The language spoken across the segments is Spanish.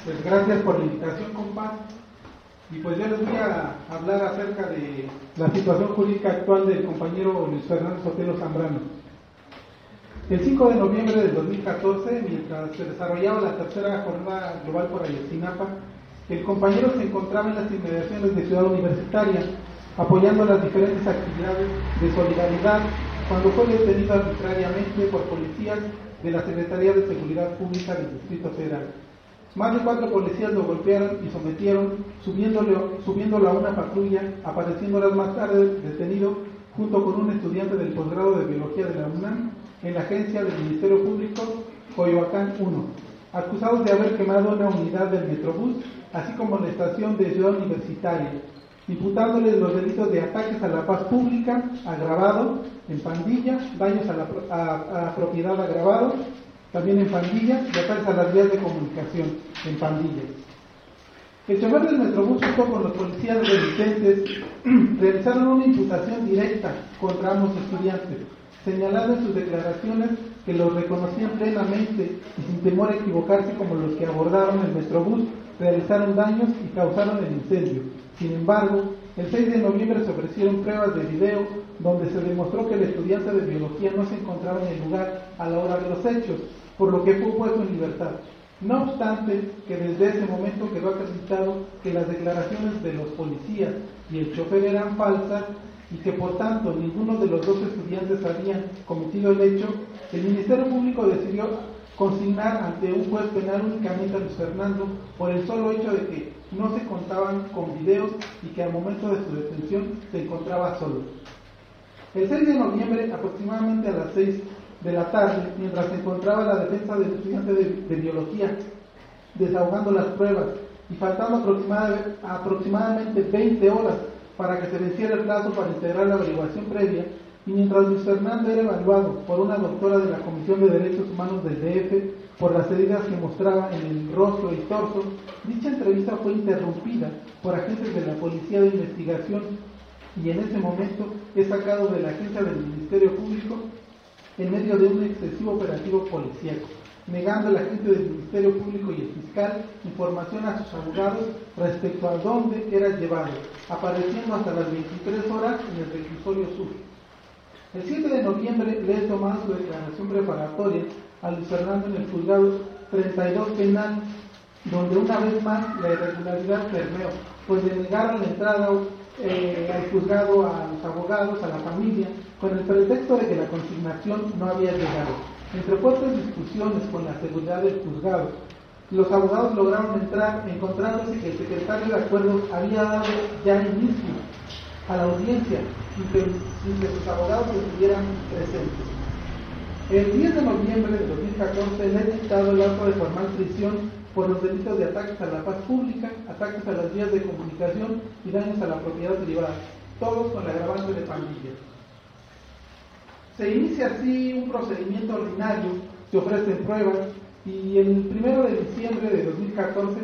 Pues gracias por la invitación, compa. Y pues yo les voy a hablar acerca de la situación jurídica actual del compañero Luis Fernando Sotelo Zambrano. El 5 de noviembre del 2014, mientras se desarrollaba la tercera jornada global por Ayotzinapa, el compañero se encontraba en las inmediaciones de Ciudad Universitaria, apoyando las diferentes actividades de solidaridad, cuando fue detenido arbitrariamente por policías de la Secretaría de Seguridad Pública del Distrito Federal. Más de 4 policías lo golpearon y sometieron, subiéndolo a una patrulla, apareciendo horas más tarde detenido junto con un estudiante del posgrado de Biología de la UNAM en la agencia del Ministerio Público Coyoacán 1, acusados de haber quemado una unidad del Metrobús, así como la estación de Ciudad Universitaria, imputándoles los delitos de ataques a la paz pública, agravado, en pandilla, daños a la propiedad agravado, también en pandilla, y ataques a las vías de comunicación, en pandilla. El chofer del Metrobús, junto con los policías remitentes, realizaron una imputación directa contra ambos estudiantes, señalando en sus declaraciones que los reconocían plenamente y sin temor a equivocarse como los que abordaron el Metrobús, realizaron daños y causaron el incendio. Sin embargo, el 6 de noviembre se ofrecieron pruebas de video donde se demostró que el estudiante de biología no se encontraba en el lugar a la hora de los hechos, por lo que fue puesto en libertad. No obstante, que desde ese momento quedó acreditado que las declaraciones de los policías y el chofer eran falsas y que por tanto ninguno de los dos estudiantes había cometido el hecho, el Ministerio Público decidió consignar ante un juez penal únicamente a Luis Fernando por el solo hecho de que no se contaban con videos y que al momento de su detención se encontraba solo. El 6 de noviembre, aproximadamente a las 6 de la tarde, mientras se encontraba la defensa del estudiante de biología desahogando las pruebas y faltando aproximadamente 20 horas para que se venciera el plazo para integrar la averiguación previa, y mientras Luis Fernando era evaluado por una doctora de la Comisión de Derechos Humanos del DF por las heridas que mostraba en el rostro y torso, dicha entrevista fue interrumpida por agentes de la Policía de Investigación y en ese momento es sacado de la agencia del Ministerio Público en medio de un excesivo operativo policíaco, negando al agente del Ministerio Público y el fiscal información a sus abogados respecto a dónde era llevado, apareciendo hasta las 23 horas en el reclusorio sur. El 7 de noviembre le he tomado su declaración preparatoria a Luis Fernando en el juzgado 32 penal, donde una vez más la irregularidad permeó, pues le negaron la entrada al juzgado a los abogados, a la familia, con el pretexto de que la consignación no había llegado. Entre fuertes discusiones con la seguridad del juzgado, los abogados lograron entrar, encontrándose que el secretario de acuerdos había dado ya inicio a la audiencia sin que sus abogados estuvieran presentes. El 10 de noviembre de 2014 le he dictado el auto de formal prisión por los delitos de ataques a la paz pública, ataques a las vías de comunicación y daños a la propiedad privada, todos con la agravante de pandilla. Se inicia así un procedimiento ordinario, se ofrecen pruebas y el 1 de diciembre de 2014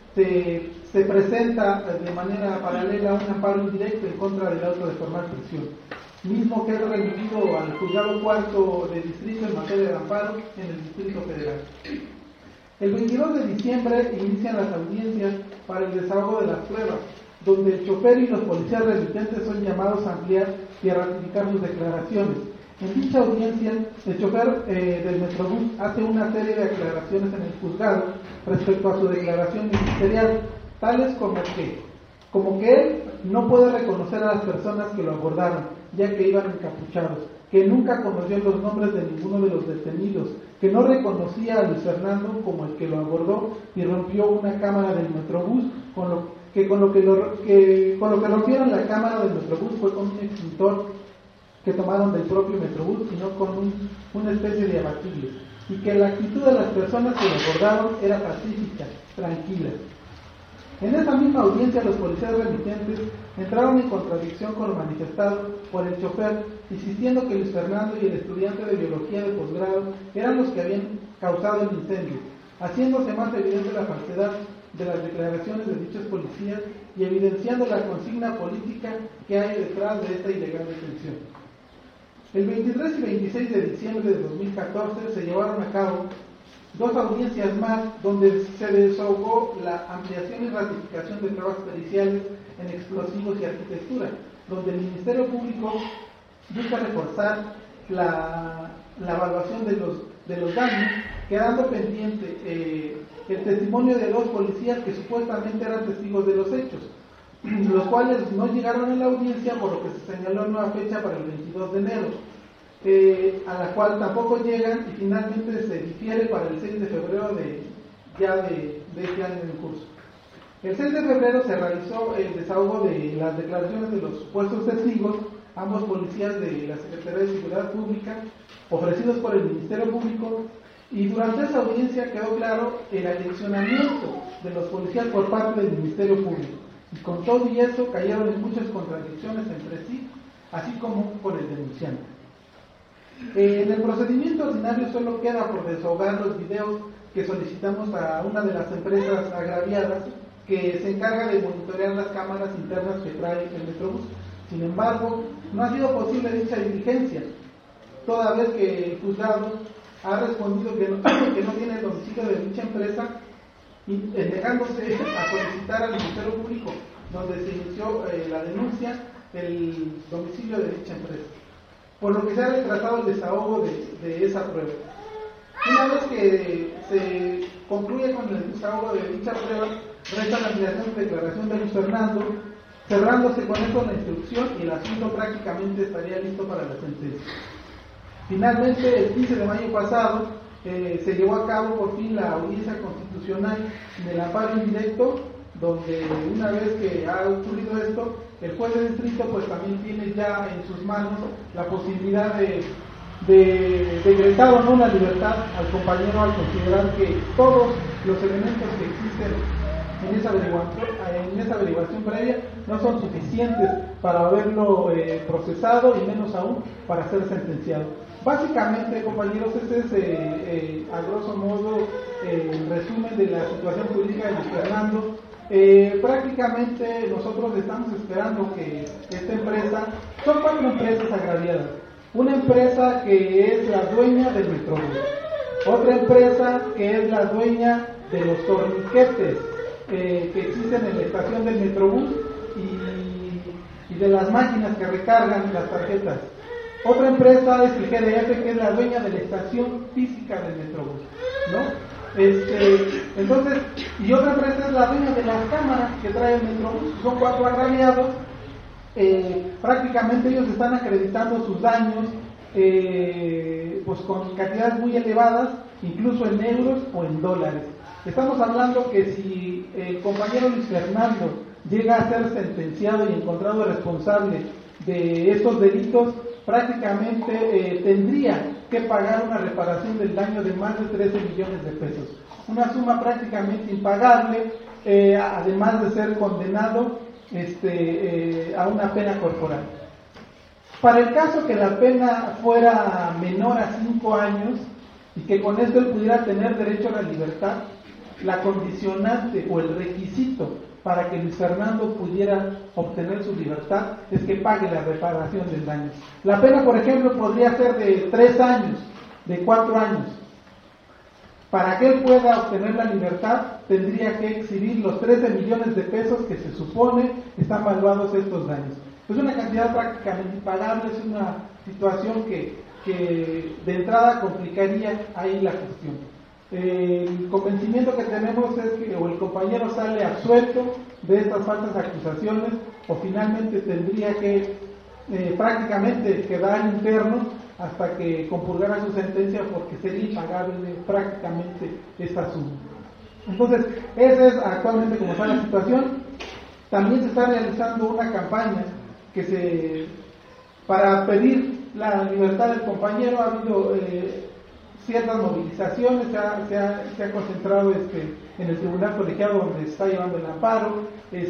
se presenta de manera paralela un amparo indirecto en contra del auto de formal prisión, mismo que es remitido al juzgado cuarto de distrito en materia de amparo en el Distrito Federal. El 22 de diciembre inician las audiencias para el desahogo de las pruebas, donde el chofer y los policías remitentes son llamados a ampliar y a ratificar sus declaraciones. En dicha audiencia, el chofer del Metrobús hace una serie de aclaraciones en el juzgado respecto a su declaración ministerial, tales como que él no puede reconocer a las personas que lo abordaron, ya que iban encapuchados, que nunca conoció los nombres de ninguno de los detenidos, que no reconocía a Luis Fernando como el que lo abordó y rompió una cámara del Metrobús, con lo que rompieron la cámara del Metrobús fue con un extintor que tomaron del propio Metrobús y no con una especie de abatible, y que la actitud de las personas que lo abordaron era pacífica, tranquila. En esa misma audiencia, los policías remitentes entraron en contradicción con lo manifestado por el chofer, insistiendo que Luis Fernando y el estudiante de biología de posgrado eran los que habían causado el incendio, haciéndose más evidente la falsedad de las declaraciones de dichos policías y evidenciando la consigna política que hay detrás de esta ilegal detención. El 23 y 26 de diciembre de 2014 se llevaron a cabo 2 audiencias más donde se desahogó la ampliación y ratificación de pruebas periciales en explosivos y arquitectura, donde el Ministerio Público busca reforzar la evaluación de los daños, quedando pendiente el testimonio de 2 policías que supuestamente eran testigos de los hechos, los cuales no llegaron a la audiencia, por lo que se señaló nueva fecha para el 22 de enero, a la cual tampoco llegan y finalmente se difiere para el 6 de febrero de este año en curso. El 6 de febrero se realizó el desahogo de las declaraciones de los supuestos testigos, ambos policías de la Secretaría de Seguridad Pública, ofrecidos por el Ministerio Público, y durante esa audiencia quedó claro el aleccionamiento de los policías por parte del Ministerio Público, y con todo y eso cayeron en muchas contradicciones entre sí, así como por el denunciante. En el procedimiento ordinario solo queda por desahogar los videos que solicitamos a una de las empresas agraviadas que se encarga de monitorear las cámaras internas que trae el Metrobús. Sin embargo, no ha sido posible dicha diligencia, toda vez que el juzgado ha respondido que no tiene el domicilio de dicha empresa, y negándose a solicitar al Ministerio Público, donde se inició la denuncia, el domicilio de dicha empresa, por lo que se ha retrasado el desahogo de esa prueba. Una vez que se concluye con el desahogo de dicha prueba, resta la ampliación de declaración de Luis Fernando, cerrándose con esto la instrucción, y el asunto prácticamente estaría listo para la sentencia. Finalmente, el 15 de mayo pasado, se llevó a cabo por fin la audiencia constitucional del amparo indirecto, donde una vez que ha ocurrido esto, el juez de distrito pues también tiene ya en sus manos la posibilidad de decretar o no la libertad al compañero, al considerar que todos los elementos que existen en esa averiguación previa no son suficientes para haberlo procesado, y menos aún para ser sentenciado. Básicamente, compañeros, ese es a grosso modo el resumen de la situación jurídica de Luis Fernando. Prácticamente nosotros estamos esperando que esta empresa, son 4 empresas agraviadas. Una empresa que es la dueña del Metrobús, otra empresa que es la dueña de los torniquetes que existen en la estación del Metrobús y de las máquinas que recargan las tarjetas. Otra empresa es el GDF, que es la dueña de la estación física del Metrobús, ¿no? Entonces, y otra empresa es la dueña de las cámaras que trae el Metrobús. Son 4 agraviados. Prácticamente ellos están acreditando sus daños pues con cantidades muy elevadas, incluso en euros o en dólares. Estamos hablando que si el compañero Luis Fernando llega a ser sentenciado y encontrado responsable de estos delitos, prácticamente tendría que pagar una reparación del daño de más de 13 millones de pesos. Una suma prácticamente impagable, además de ser condenado a una pena corporal. Para el caso que la pena fuera menor a 5 años y que con esto él pudiera tener derecho a la libertad, la condicionante o el requisito para que Luis Fernando pudiera obtener su libertad es que pague la reparación del daño. La pena, por ejemplo, podría ser de 3 años, de 4 años. Para que él pueda obtener la libertad, tendría que exhibir los 13 millones de pesos que se supone están valuados estos daños. Es una cantidad prácticamente impagable, es una situación que de entrada complicaría ahí la cuestión. El convencimiento que tenemos es que o el compañero sale absuelto de estas falsas acusaciones, o finalmente tendría que prácticamente quedar interno hasta que compurgara su sentencia, porque sería impagable prácticamente esta suma. Entonces, esa es actualmente como está la situación. También se está realizando una campaña para pedir la libertad del compañero. Ha habido ciertas movilizaciones, se ha concentrado en el tribunal colegiado donde se está llevando el amparo.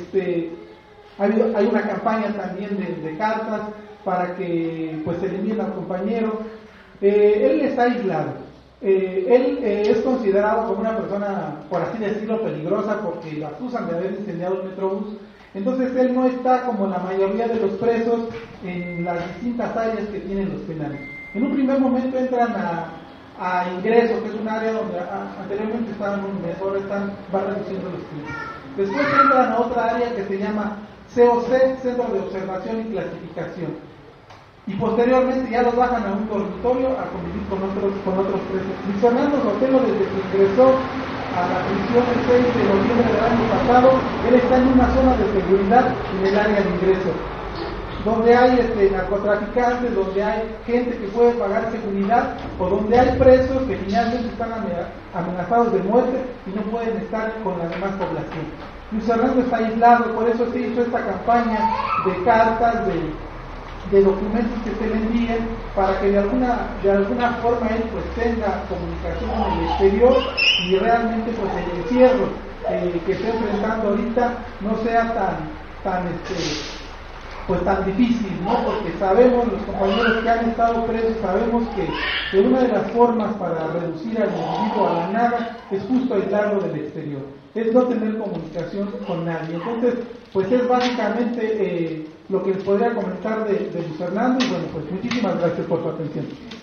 Hay una campaña también de cartas para que pues se elimine al compañero. Él está aislado. Él es considerado como una persona, por así decirlo, peligrosa, porque lo acusan de haber incendiado el Metrobús. Entonces él no está como la mayoría de los presos en las distintas áreas que tienen los penales. En un primer momento entran a ingreso, que es un área donde anteriormente estaban mejor, va reduciendo los clientes. Después entran a otra área que se llama COC, Centro de Observación y Clasificación. Y posteriormente ya los bajan a un dormitorio a convivir con otros presos. Luis Fernando Sotelo, desde que ingresó a la prisión el 6 de noviembre del año pasado, él está en una zona de seguridad en el área de ingreso, donde hay narcotraficantes, donde hay gente que puede pagar seguridad, o donde hay presos que finalmente están amenazados de muerte y no pueden estar con la demás población. Luis Fernando está aislado, por eso se hizo esta campaña de cartas, de documentos que se le envíen, para que de alguna forma él pues tenga comunicación en el exterior y realmente pues el encierro que está enfrentando ahorita no sea tan difícil, ¿no? Porque sabemos, los compañeros que han estado presos, sabemos que una de las formas para reducir al individuo a la nada es justo aislarlo del exterior, es no tener comunicación con nadie. Entonces, pues es básicamente lo que les podría comentar de Luis Fernando, y bueno, pues muchísimas gracias por su atención.